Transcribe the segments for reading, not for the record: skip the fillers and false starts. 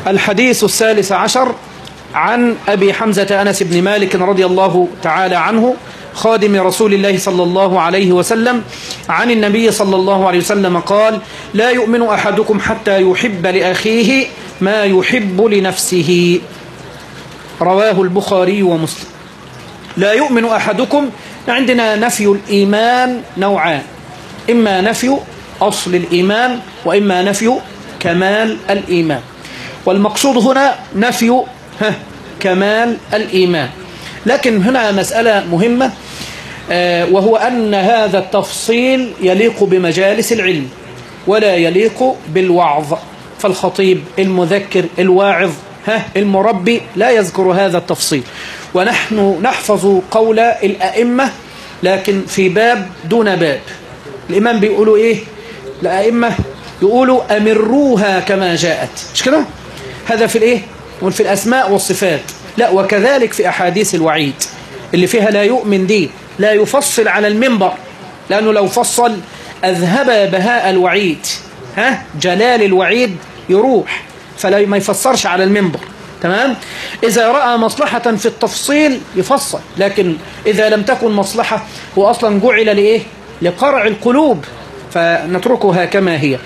الحديث 13 عن أبي حمزة أنس بن مالك رضي الله تعالى عنه خادم رسول الله صلى الله عليه وسلم عن النبي صلى الله عليه وسلم قال: لا يؤمن أحدكم حتى يحب لأخيه ما يحب لنفسه. رواه البخاري ومسلم. لا يؤمن أحدكم، عندنا نفي الإيمان نوعان: إما نفي أصل الإيمان وإما نفي كمال الإيمان، والمقصود هنا نفي كمال الإيمان. لكن هنا مسألة مهمة، وهو أن هذا التفصيل يليق بمجالس العلم ولا يليق بالوعظ، فالخطيب المذكر الواعظ المربي لا يذكر هذا التفصيل. ونحن نحفظ قول الأئمة لكن في باب دون باب. الإمام بيقولوا إيه؟ الأئمة يقولوا أمروها كما جاءت، مش كده؟ هذا في الإيه؟ وفي الأسماء والصفات. لا، وكذلك في أحاديث الوعيد اللي فيها لا يؤمن دي لا يفصل على المنبر، لأنه لو فصل أذهب بهاء الوعيد، جلال الوعيد يروح، فلا ما يفسرش على المنبر. تمام؟ إذا رأى مصلحة في التفصيل يفصل، لكن إذا لم تكن مصلحة، هو أصلا جعل لإيه؟ لقرع القلوب، فنتركها كما هي.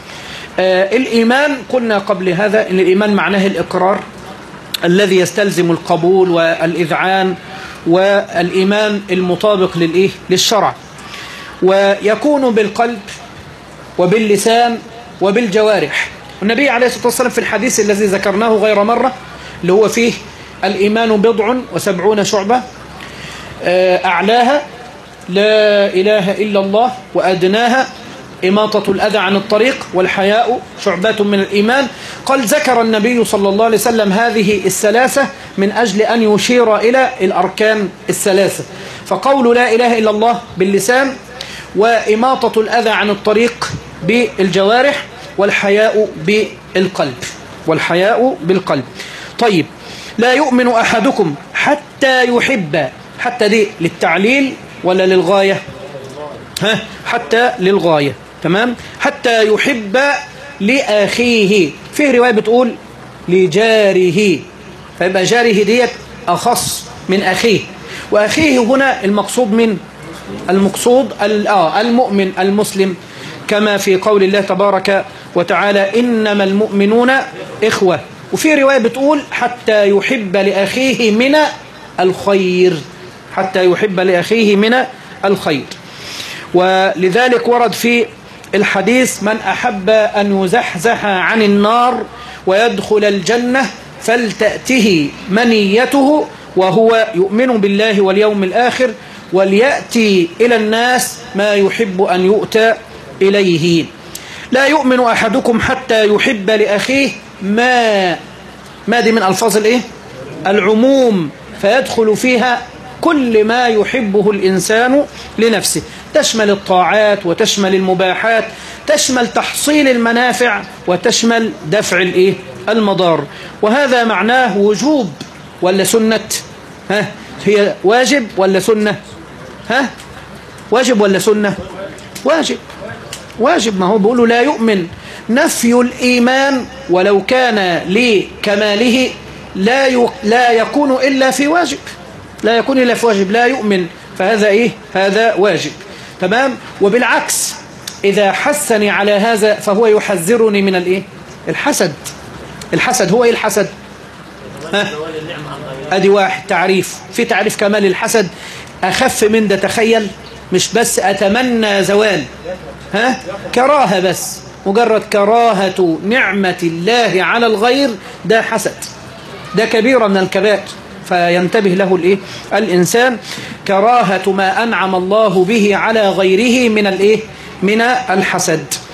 الإيمان قلنا قبل هذا إن الإيمان معناه الإقرار الذي يستلزم القبول والإذعان، والإيمان المطابق للإيه؟ للشرع، ويكون بالقلب وباللسان وبالجوارح. النبي عليه الصلاة والسلام في الحديث الذي ذكرناه غير مرة اللي هو فيه الإيمان 70 شعبة، أعلاها لا إله إلا الله، وأدناها إماطة الأذى عن الطريق، والحياء شعبة من الإيمان. قال ذكر النبي صلى الله عليه وسلم هذه الثلاثة من أجل أن يشير إلى الأركان الثلاثة، فقول لا إله إلا الله باللسان، وإماطة الأذى عن الطريق بالجوارح، والحياء بالقلب. طيب، لا يؤمن أحدكم حتى يحب، حتى دي للتعليل ولا للغاية؟ حتى للغاية. تمام؟ حتى يحب لأخيه. في رواية بتقول لجاره، فيبقى جاره ديت أخص من أخيه، وأخيه هنا المقصود من المؤمن المسلم، كما في قول الله تبارك وتعالى: إنما المؤمنون إخوة. وفي رواية بتقول حتى يحب لأخيه من الخير، حتى يحب لأخيه من الخير. ولذلك ورد في الحديث: من أحب أن يزحزح عن النار ويدخل الجنة فلتأته منيته وهو يؤمن بالله واليوم الآخر، وليأتي إلى الناس ما يحب أن يؤتى إليه. لا يؤمن أحدكم حتى يحب لأخيه ما دي من ألفاظ الإيه؟ العموم، فيدخل فيها كل ما يحبه الإنسان لنفسه، تشمل الطاعات وتشمل المباحات، تشمل تحصيل المنافع وتشمل دفع الإيه؟ المضار. وهذا معناه وجوب ولا سنة؟ هي واجب ولا سنة؟ واجب ولا سنة؟ واجب. ما هو بيقولوا لا يؤمن، نفي الإيمان ولو كان لكماله لا يكون إلا في واجب، لا يكون إلا في واجب، لا يؤمن، فهذا إيه؟ هذا واجب. تمام؟ وبالعكس إذا حثني على هذا فهو يحذرني من الإيه؟ الحسد. هو إيه الحسد؟ أدي واحد تعريف. في تعريف كمال الحسد أخف من ده، تخيل، مش بس أتمنى زوال، كراهة، بس مجرد كراهة نعمة الله على الغير، ده حسد، ده كبيرة من الكبائر، فينتبه له الإيه؟ الإنسان. كراهة ما أنعم الله به على غيره من الإيه؟ من الحسد.